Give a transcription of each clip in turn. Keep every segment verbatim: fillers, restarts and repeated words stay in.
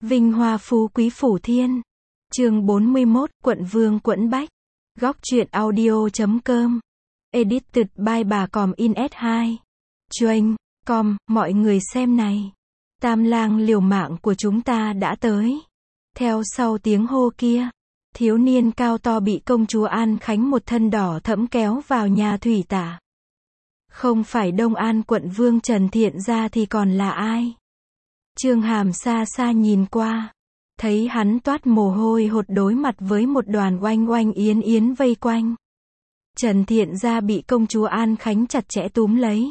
Vinh hoa phú quý phủ thiên. Chương bốn mươi mốt, Quận Vương Quẫn Bách. Góc truyện audio chấm com. Edited by bà Còm in ét hai. Chuyên, com, mọi người xem này. Tam lang liều mạng của chúng ta đã tới. Theo sau tiếng hô kia, thiếu niên cao to bị công chúa An Khánh một thân đỏ thẫm kéo vào nhà thủy tả. Không phải Đông An quận vương Trần Thiện gia thì còn là ai? Chương Hàm xa xa nhìn qua, thấy hắn toát mồ hôi hột đối mặt với một đoàn oanh oanh yến yến vây quanh. Trần Thiện gia bị công chúa An Khánh chặt chẽ túm lấy.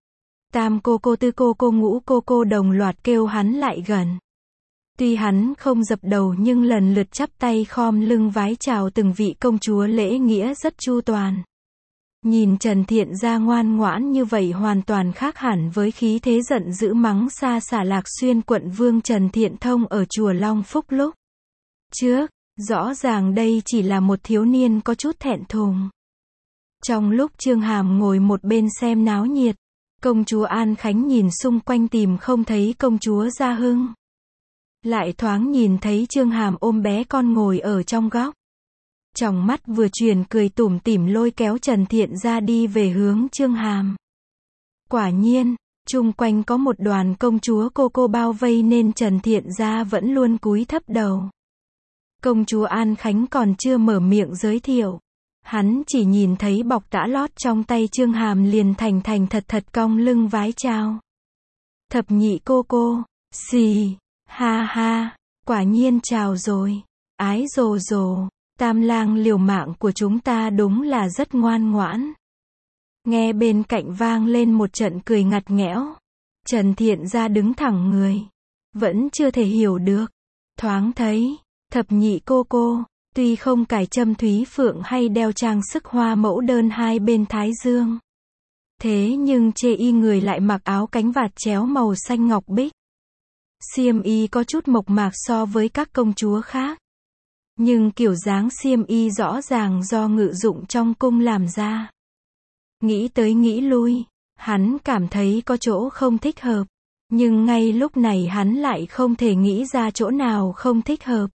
Tam cô cô tư cô cô ngũ cô cô đồng loạt kêu hắn lại gần. Tuy hắn không dập đầu nhưng lần lượt chắp tay khom lưng vái chào từng vị công chúa lễ nghĩa rất chu toàn. Nhìn Trần Thiện gia ngoan ngoãn như vậy hoàn toàn khác hẳn với khí thế giận dữ mắng xa xả Lạc Xuyên quận vương Trần Thiện Thông ở chùa Long Phúc lúc trước. Rõ ràng đây chỉ là một thiếu niên có chút thẹn thùng. Trong lúc Chương Hàm ngồi một bên xem náo nhiệt, công chúa An Khánh nhìn xung quanh tìm không thấy công chúa Gia Hưng. Lại thoáng nhìn thấy Chương Hàm ôm bé con ngồi ở trong góc. Trong mắt vừa chuyển cười tủm tỉm lôi kéo Trần Thiện gia đi về hướng Chương Hàm. Quả nhiên, chung quanh có một đoàn công chúa cô cô bao vây nên Trần Thiện gia vẫn luôn cúi thấp đầu. Công chúa An Khánh còn chưa mở miệng giới thiệu. Hắn chỉ nhìn thấy bọc tã lót trong tay Chương Hàm liền thành thành thật thật cong lưng vái chào. Thập nhị cô cô, xì, ha ha, quả nhiên chào rồi, ái rồ rồ. Tam lang liều mạng của chúng ta đúng là rất ngoan ngoãn. Nghe bên cạnh vang lên một trận cười ngặt nghẽo. Trần Thiện gia đứng thẳng người. Vẫn chưa thể hiểu được. Thoáng thấy, thập nhị cô cô, tuy không cài châm thúy phượng hay đeo trang sức hoa mẫu đơn hai bên thái dương. Thế nhưng chê y người lại mặc áo cánh vạt chéo màu xanh ngọc bích. Xiêm y có chút mộc mạc so với các công chúa khác. Nhưng kiểu dáng xiêm y rõ ràng do ngự dụng trong cung làm ra. Nghĩ tới nghĩ lui, hắn cảm thấy có chỗ không thích hợp. Nhưng ngay lúc này hắn lại không thể nghĩ ra chỗ nào không thích hợp.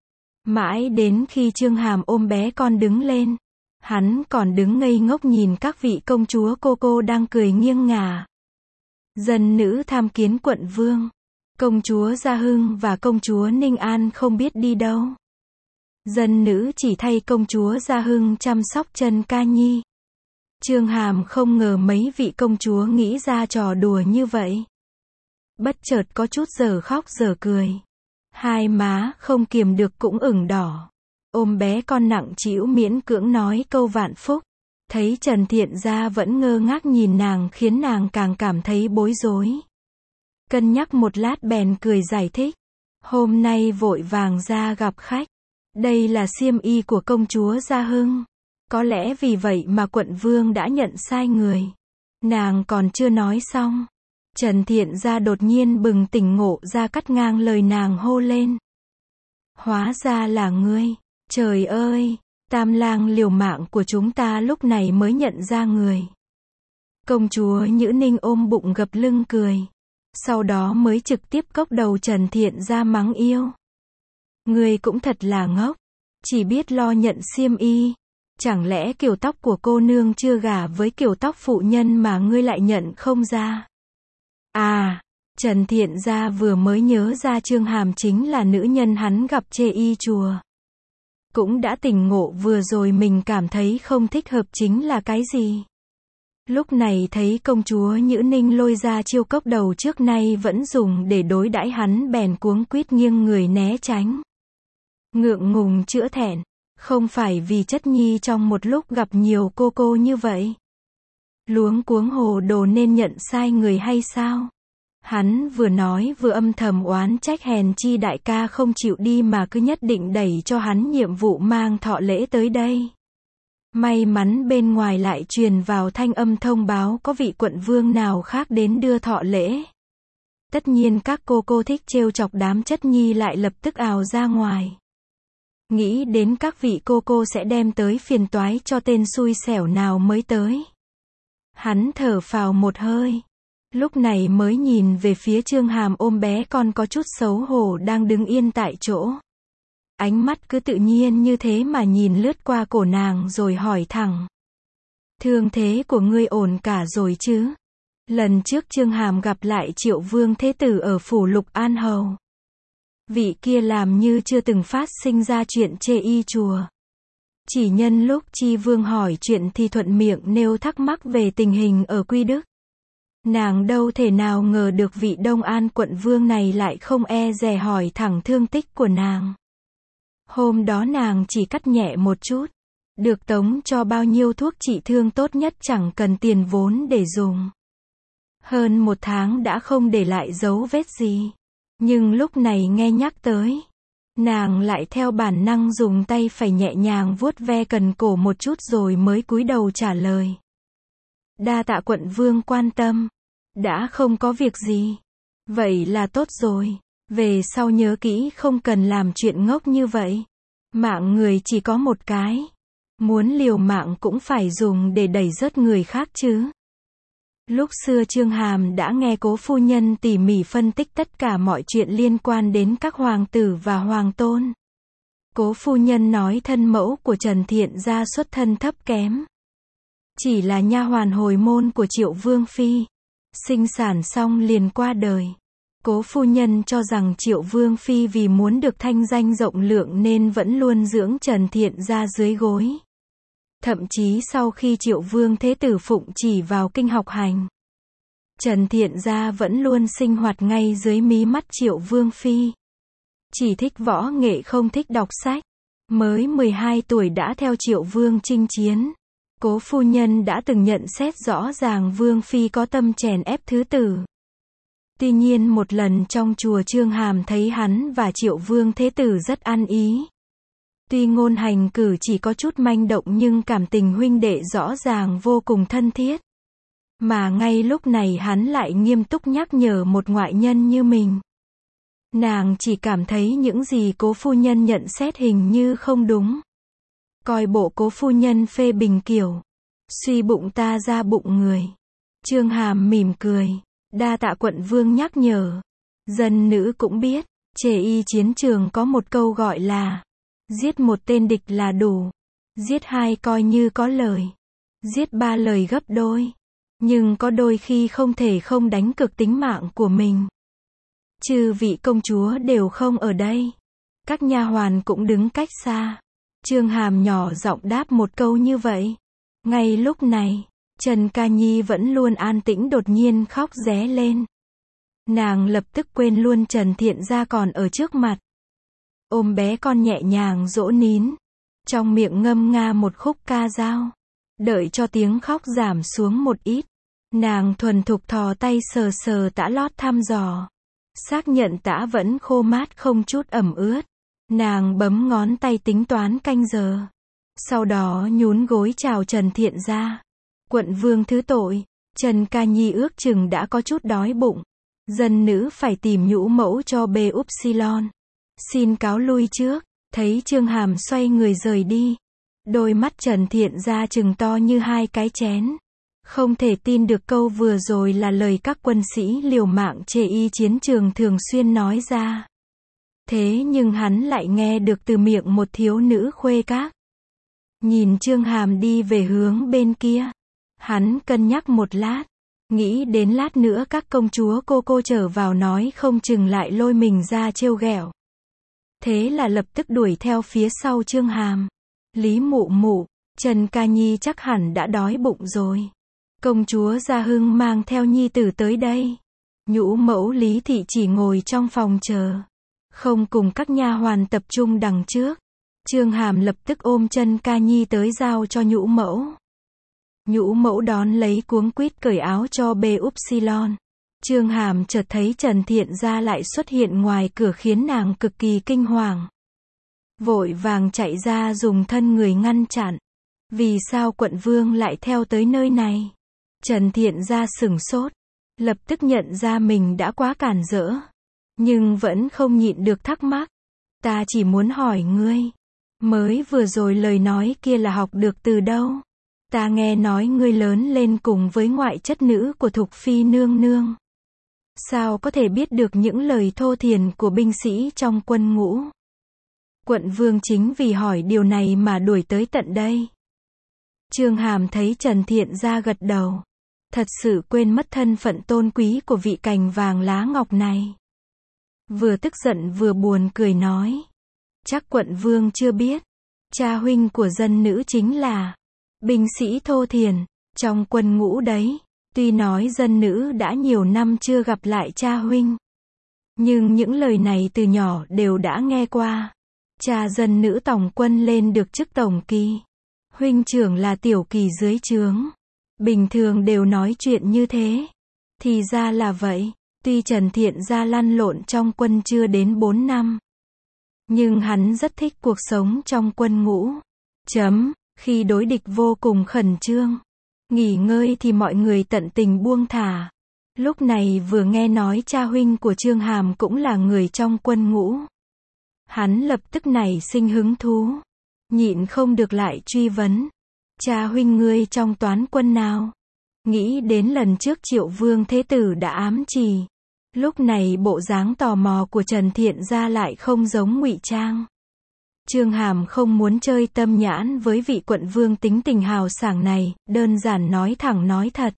Mãi đến khi Chương Hàm ôm bé con đứng lên, hắn còn đứng ngây ngốc nhìn các vị công chúa cô cô đang cười nghiêng ngả. Dân nữ tham kiến quận vương, công chúa Gia Hưng và công chúa Ninh An không biết đi đâu. Dân nữ chỉ thay công chúa Gia Hưng chăm sóc Trần Ca Nhi. Chương Hàm không ngờ mấy vị công chúa nghĩ ra trò đùa như vậy. Bất chợt có chút giờ khóc giờ cười. Hai má không kiềm được cũng ửng đỏ. Ôm bé con nặng trĩu miễn cưỡng nói câu vạn phúc. Thấy Trần Thiện gia vẫn ngơ ngác nhìn nàng khiến nàng càng cảm thấy bối rối. Cân nhắc một lát bèn cười giải thích. Hôm nay vội vàng ra gặp khách. Đây là xiêm y của công chúa Gia Hưng. Có lẽ vì vậy mà quận vương đã nhận sai người. Nàng còn chưa nói xong. Trần Thiện gia đột nhiên bừng tỉnh ngộ ra cắt ngang lời nàng hô lên. Hóa ra là ngươi. Trời ơi, tam lang liều mạng của chúng ta lúc này mới nhận ra người. Công chúa Nhữ Ninh ôm bụng gập lưng cười. Sau đó mới trực tiếp cốc đầu Trần Thiện gia mắng yêu. Ngươi cũng thật là ngốc, chỉ biết lo nhận xiêm y. Chẳng lẽ kiểu tóc của cô nương chưa gả với kiểu tóc phụ nhân mà ngươi lại nhận không ra? À, Trần Thiện gia vừa mới nhớ ra Chương Hàm chính là nữ nhân hắn gặp chê y chùa. Cũng đã tỉnh ngộ vừa rồi mình cảm thấy không thích hợp chính là cái gì. Lúc này thấy công chúa Nhữ Ninh lôi ra chiêu cốc đầu trước nay vẫn dùng để đối đãi hắn bèn cuống quýt nghiêng người né tránh. Ngượng ngùng chữa thẹn, không phải vì chất nhi trong một lúc gặp nhiều cô cô như vậy. Luống cuống hồ đồ nên nhận sai người hay sao? Hắn vừa nói vừa âm thầm oán trách hèn chi đại ca không chịu đi mà cứ nhất định đẩy cho hắn nhiệm vụ mang thọ lễ tới đây. May mắn bên ngoài lại truyền vào thanh âm thông báo có vị quận vương nào khác đến đưa thọ lễ. Tất nhiên các cô cô thích trêu chọc đám chất nhi lại lập tức ào ra ngoài. Nghĩ đến các vị cô cô sẽ đem tới phiền toái cho tên xui xẻo nào mới tới. Hắn thở phào một hơi. Lúc này mới nhìn về phía Chương Hàm ôm bé con có chút xấu hổ đang đứng yên tại chỗ. Ánh mắt cứ tự nhiên như thế mà nhìn lướt qua cổ nàng rồi hỏi thẳng. Thương thế của ngươi ổn cả rồi chứ? Lần trước Chương Hàm gặp lại Triệu Vương Thế Tử ở phủ Lục An Hầu. Vị kia làm như chưa từng phát sinh ra chuyện chê y chùa. Chỉ nhân lúc Chi Vương hỏi chuyện thì thuận miệng nêu thắc mắc về tình hình ở Quy Đức. Nàng đâu thể nào ngờ được vị Đông An quận vương này lại không e dè hỏi thẳng thương tích của nàng. Hôm đó nàng chỉ cắt nhẹ một chút. Được tống cho bao nhiêu thuốc trị thương tốt nhất chẳng cần tiền vốn để dùng. Hơn một tháng đã không để lại dấu vết gì. Nhưng lúc này nghe nhắc tới, nàng lại theo bản năng dùng tay phải nhẹ nhàng vuốt ve cần cổ một chút rồi mới cúi đầu trả lời. Đa tạ quận vương quan tâm. Đã không có việc gì. Vậy là tốt rồi. Về sau nhớ kỹ không cần làm chuyện ngốc như vậy. Mạng người chỉ có một cái. Muốn liều mạng cũng phải dùng để đẩy rớt người khác chứ. Lúc xưa Chương Hàm đã nghe cố phu nhân tỉ mỉ phân tích tất cả mọi chuyện liên quan đến các hoàng tử và hoàng tôn. Cố phu nhân nói thân mẫu của Trần Thiện gia xuất thân thấp kém. Chỉ là nha hoàn hồi môn của Triệu Vương Phi. Sinh sản xong liền qua đời. Cố phu nhân cho rằng Triệu Vương Phi vì muốn được thanh danh rộng lượng nên vẫn luôn dưỡng Trần Thiện gia dưới gối. Thậm chí sau khi Triệu Vương Thế Tử phụng chỉ vào kinh học hành, Trần Thiện gia vẫn luôn sinh hoạt ngay dưới mí mắt Triệu Vương Phi. Chỉ thích võ nghệ không thích đọc sách. Mới mười hai tuổi đã theo Triệu Vương chinh chiến. Cố phu nhân đã từng nhận xét rõ ràng Vương Phi có tâm chèn ép thứ tử. Tuy nhiên một lần trong chùa Chương Hàm thấy hắn và Triệu Vương Thế Tử rất ăn ý. Tuy ngôn hành cử chỉ có chút manh động nhưng cảm tình huynh đệ rõ ràng vô cùng thân thiết. Mà ngay lúc này hắn lại nghiêm túc nhắc nhở một ngoại nhân như mình. Nàng chỉ cảm thấy những gì cố phu nhân nhận xét hình như không đúng. Coi bộ cố phu nhân phê bình kiểu suy bụng ta ra bụng người. Chương Hàm mỉm cười. Đa tạ quận vương nhắc nhở. Dân nữ cũng biết, chê y chiến trường có một câu gọi là giết một tên địch là đủ. Giết hai coi như có lời. Giết ba lời gấp đôi. Nhưng có đôi khi không thể không đánh cược tính mạng của mình. Chư vị công chúa đều không ở đây. Các nha hoàn cũng đứng cách xa. Chương Hàm nhỏ giọng đáp một câu như vậy. Ngay lúc này, Trần Ca Nhi vẫn luôn an tĩnh đột nhiên khóc ré lên. Nàng lập tức quên luôn Trần Thiện gia còn ở trước mặt. Ôm bé con nhẹ nhàng dỗ nín. Trong miệng ngâm nga một khúc ca dao. Đợi cho tiếng khóc giảm xuống một ít. Nàng thuần thục thò tay sờ sờ tã lót thăm dò. Xác nhận tã vẫn khô mát không chút ẩm ướt. Nàng bấm ngón tay tính toán canh giờ. Sau đó nhún gối chào Trần Thiện gia. Quận vương thứ tội. Trần Ca Nhi ước chừng đã có chút đói bụng. Dân nữ phải tìm nhũ mẫu cho bê upsilon. Xin cáo lui trước. Thấy Chương Hàm xoay người rời đi. Đôi mắt Trần Thiện gia chừng to như hai cái chén. Không thể tin được câu vừa rồi là lời các quân sĩ liều mạng chê y chiến trường thường xuyên nói ra. Thế nhưng hắn lại nghe được từ miệng một thiếu nữ khuê các. Nhìn Chương Hàm đi về hướng bên kia. Hắn cân nhắc một lát. Nghĩ đến lát nữa các công chúa cô cô trở vào nói không chừng lại lôi mình ra trêu ghẹo. Thế là lập tức đuổi theo phía sau Chương Hàm. Lý mụ mụ, Trần Ca Nhi chắc hẳn đã đói bụng rồi. Công chúa Gia Hưng mang theo nhi tử tới đây. Nhũ mẫu Lý Thị chỉ ngồi trong phòng chờ. Không cùng các nha hoàn tập trung đằng trước. Chương Hàm lập tức ôm Trần Ca Nhi tới giao cho nhũ mẫu. Nhũ mẫu đón lấy cuống quýt cởi áo cho bê upsilon. Chương Hàm chợt thấy Trần Thiện gia lại xuất hiện ngoài cửa khiến nàng cực kỳ kinh hoàng. Vội vàng chạy ra dùng thân người ngăn chặn. Vì sao quận vương lại theo tới nơi này? Trần Thiện gia sửng sốt. Lập tức nhận ra mình đã quá cản rỡ. Nhưng vẫn không nhịn được thắc mắc. Ta chỉ muốn hỏi ngươi. Mới vừa rồi lời nói kia là học được từ đâu? Ta nghe nói ngươi lớn lên cùng với ngoại chất nữ của Thục Phi nương nương. Sao có thể biết được những lời thô thiển của binh sĩ trong quân ngũ? Quận vương chính vì hỏi điều này mà đuổi tới tận đây. Chương Hàm thấy Trần Thiện Gia gật đầu. Thật sự quên mất thân phận tôn quý của vị cành vàng lá ngọc này. Vừa tức giận vừa buồn cười nói. Chắc quận vương chưa biết. Cha huynh của dân nữ chính là binh sĩ thô thiển, trong quân ngũ đấy. Tuy nói dân nữ đã nhiều năm chưa gặp lại cha huynh. Nhưng những lời này từ nhỏ đều đã nghe qua. Cha dân nữ tổng quân lên được chức tổng kỳ. Huynh trưởng là tiểu kỳ dưới trướng. Bình thường đều nói chuyện như thế. Thì ra là vậy. Tuy Trần Thiện Gia lăn lộn trong quân chưa đến bốn năm. Nhưng hắn rất thích cuộc sống trong quân ngũ. Chấm, khi đối địch vô cùng khẩn trương. Nghỉ ngơi thì mọi người tận tình buông thả. Lúc này vừa nghe nói cha huynh của Chương Hàm cũng là người trong quân ngũ. Hắn lập tức nảy sinh hứng thú. Nhịn không được lại truy vấn. Cha huynh ngươi trong toán quân nào? Nghĩ đến lần trước Triệu Vương Thế Tử đã ám chỉ. Lúc này bộ dáng tò mò của Trần Thiện Gia lại không giống ngụy trang. Chương Hàm không muốn chơi tâm nhãn với vị quận vương tính tình hào sảng này, đơn giản nói thẳng nói thật.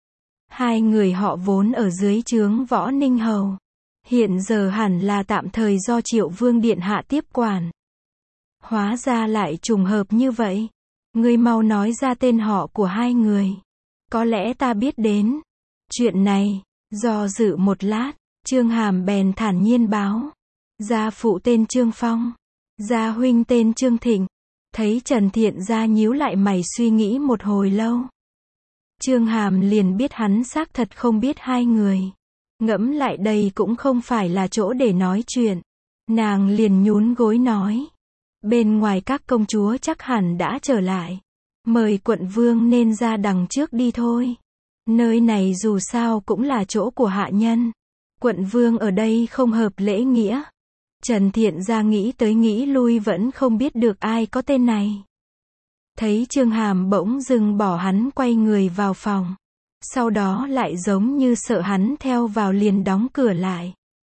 Hai người họ vốn ở dưới trướng Võ Ninh Hầu. Hiện giờ hẳn là tạm thời do Triệu Vương Điện Hạ tiếp quản. Hóa ra lại trùng hợp như vậy. Ngươi mau nói ra tên họ của hai người. Có lẽ ta biết đến. Chuyện này, do dự một lát, Chương Hàm bèn thản nhiên báo. Gia phụ tên Trương Phong. Gia huynh tên Trương Thịnh. Thấy Trần Thiện Gia nhíu lại mày suy nghĩ một hồi lâu. Chương Hàm liền biết hắn xác thật không biết hai người. Ngẫm lại đây cũng không phải là chỗ để nói chuyện. Nàng liền nhún gối nói. Bên ngoài các công chúa chắc hẳn đã trở lại. Mời quận vương nên ra đằng trước đi thôi. Nơi này dù sao cũng là chỗ của hạ nhân. Quận vương ở đây không hợp lễ nghĩa. Trần Thiện Gia nghĩ tới nghĩ lui vẫn không biết được ai có tên này. Thấy Chương Hàm bỗng dưng bỏ hắn quay người vào phòng. Sau đó lại giống như sợ hắn theo vào liền đóng cửa lại.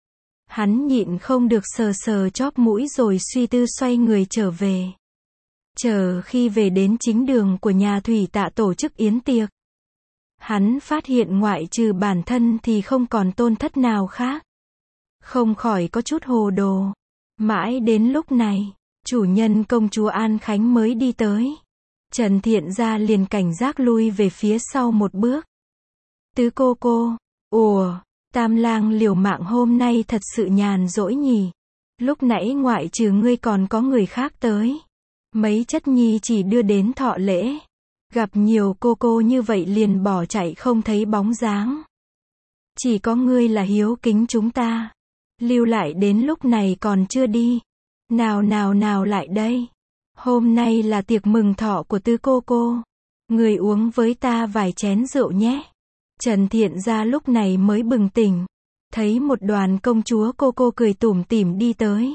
Hắn nhịn không được sờ sờ chóp mũi rồi suy tư xoay người trở về. Chờ khi về đến chính đường của nhà Thủy Tạ tổ chức yến tiệc. Hắn phát hiện ngoại trừ bản thân thì không còn tôn thất nào khác. Không khỏi có chút hồ đồ. Mãi đến lúc này, chủ nhân công chúa An Khánh mới đi tới. Trần Thiện Gia liền cảnh giác lui về phía sau một bước. Tứ cô cô, ủa, Tam lang liều mạng hôm nay thật sự nhàn rỗi nhỉ. Lúc nãy ngoại trừ ngươi còn có người khác tới. Mấy chất nhi chỉ đưa đến thọ lễ. Gặp nhiều cô cô như vậy liền bỏ chạy không thấy bóng dáng. Chỉ có ngươi là hiếu kính chúng ta. Lưu lại đến lúc này còn chưa đi. Nào nào nào lại đây. Hôm nay là tiệc mừng thọ của tứ cô cô. Người uống với ta vài chén rượu nhé. Trần Thiện Gia lúc này mới bừng tỉnh. Thấy một đoàn công chúa cô cô cười tủm tỉm đi tới.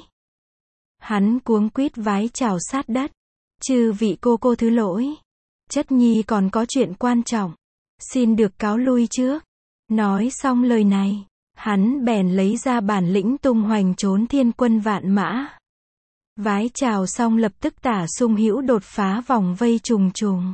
Hắn cuống quýt vái chào sát đất. Chư vị cô cô thứ lỗi. Chất nhi còn có chuyện quan trọng. Xin được cáo lui trước. Nói xong lời này. Hắn bèn lấy ra bản lĩnh tung hoành trốn thiên quân vạn mã. Vái chào xong lập tức tả sung hữu đột phá vòng vây trùng trùng.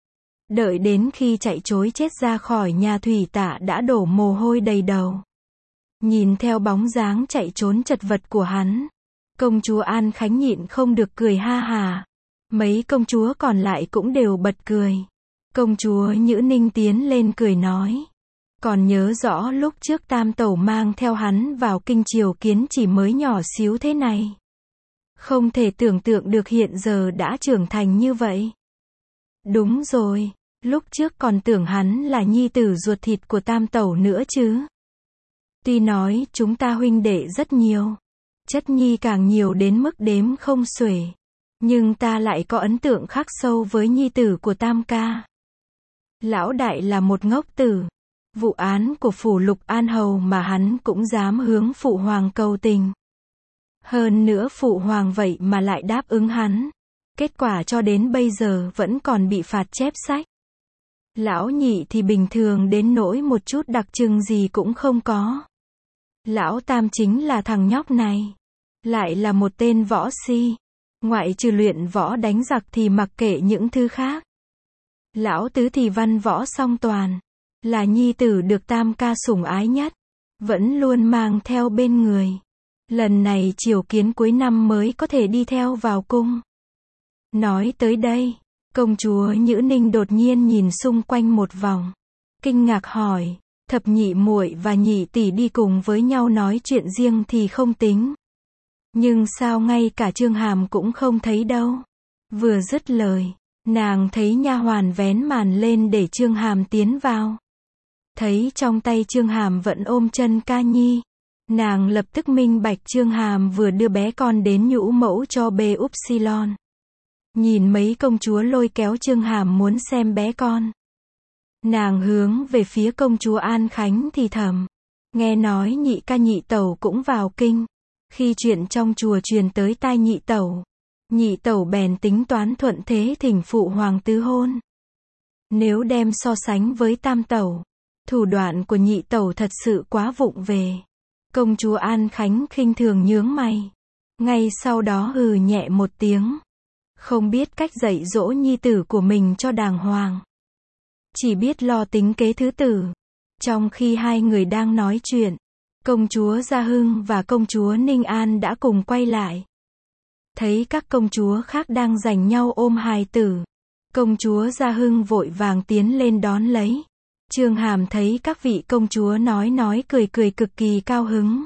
Đợi đến khi chạy trối chết ra khỏi nhà Thủy Tạ đã đổ mồ hôi đầy đầu. Nhìn theo bóng dáng chạy trốn chật vật của hắn. Công chúa An Khánh nhịn không được cười ha hà. Mấy công chúa còn lại cũng đều bật cười. Công chúa Nhữ Ninh tiến lên cười nói. Còn nhớ rõ lúc trước Tam Tẩu mang theo hắn vào kinh triều kiến chỉ mới nhỏ xíu thế này. Không thể tưởng tượng được hiện giờ đã trưởng thành như vậy. Đúng rồi, lúc trước còn tưởng hắn là nhi tử ruột thịt của Tam Tẩu nữa chứ. Tuy nói chúng ta huynh đệ rất nhiều. Chất nhi càng nhiều đến mức đếm không xuể. Nhưng ta lại có ấn tượng khắc sâu với nhi tử của Tam ca. Lão đại là một ngốc tử. Vụ án của phủ Lục An Hầu mà hắn cũng dám hướng phụ hoàng cầu tình. Hơn nữa phụ hoàng vậy mà lại đáp ứng hắn. Kết quả cho đến bây giờ vẫn còn bị phạt chép sách. Lão nhị thì bình thường đến nỗi một chút đặc trưng gì cũng không có. Lão tam chính là thằng nhóc này. Lại là một tên võ si. Ngoại trừ luyện võ đánh giặc thì mặc kệ những thứ khác. Lão tứ thì văn võ song toàn. Là nhi tử được tam ca sủng ái nhất. Vẫn luôn mang theo bên người. Lần này chiều kiến cuối năm mới có thể đi theo vào cung. Nói tới đây, công chúa Nhữ Ninh đột nhiên nhìn xung quanh một vòng. Kinh ngạc hỏi, thập nhị muội và nhị tỷ đi cùng với nhau nói chuyện riêng thì không tính. Nhưng sao ngay cả Trương Hàm cũng không thấy đâu. Vừa dứt lời, nàng thấy nha hoàn vén màn lên để Trương Hàm tiến vào. Thấy trong tay Trương Hàm vẫn ôm chân ca nhi. Nàng lập tức minh bạch Trương Hàm vừa đưa bé con đến nhũ mẫu cho bê Upsilon. Nhìn mấy công chúa lôi kéo Trương Hàm muốn xem bé con. Nàng hướng về phía công chúa An Khánh thì thầm. Nghe nói nhị ca nhị tẩu cũng vào kinh. Khi chuyện trong chùa truyền tới tai nhị tẩu, nhị tẩu bèn tính toán thuận thế thỉnh phụ hoàng tứ hôn. Nếu đem so sánh với tam tẩu, thủ đoạn của nhị tẩu thật sự quá vụng về. Công chúa An Khánh khinh thường nhướng mày. Ngay sau đó hừ nhẹ một tiếng. Không biết cách dạy dỗ nhi tử của mình cho đàng hoàng. Chỉ biết lo tính kế thứ tử. Trong khi hai người đang nói chuyện, công chúa Gia Hưng và công chúa Ninh An đã cùng quay lại. Thấy các công chúa khác đang giành nhau ôm hài tử. Công chúa Gia Hưng vội vàng tiến lên đón lấy. Trương Hàm thấy các vị công chúa nói nói cười cười cực kỳ cao hứng.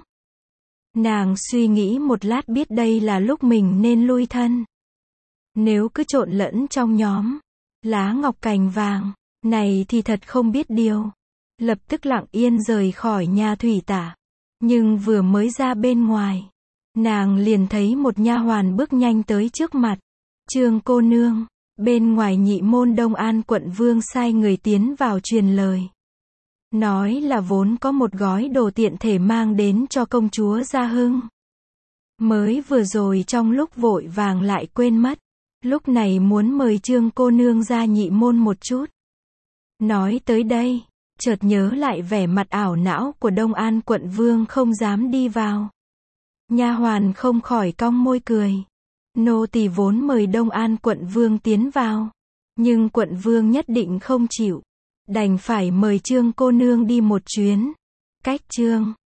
Nàng suy nghĩ một lát biết đây là lúc mình nên lui thân. Nếu cứ trộn lẫn trong nhóm lá ngọc cành vàng này thì thật không biết điều. Lập tức lặng yên rời khỏi nhà thủy tả. Nhưng vừa mới ra bên ngoài, nàng liền thấy một nha hoàn bước nhanh tới trước mặt. Trương cô nương, bên ngoài nhị môn Đông An quận vương sai người tiến vào truyền lời. Nói là vốn có một gói đồ tiện thể mang đến cho công chúa Gia Hưng. Mới vừa rồi trong lúc vội vàng lại quên mất. Lúc này muốn mời Trương cô nương ra nhị môn một chút. Nói tới đây, chợt nhớ lại vẻ mặt ảo não của Đông An quận vương không dám đi vào. Nha hoàn không khỏi cong môi cười. Nô tỳ vốn mời Đông An quận vương tiến vào. Nhưng quận vương nhất định không chịu. Đành phải mời Trương cô nương đi một chuyến. Cách Trương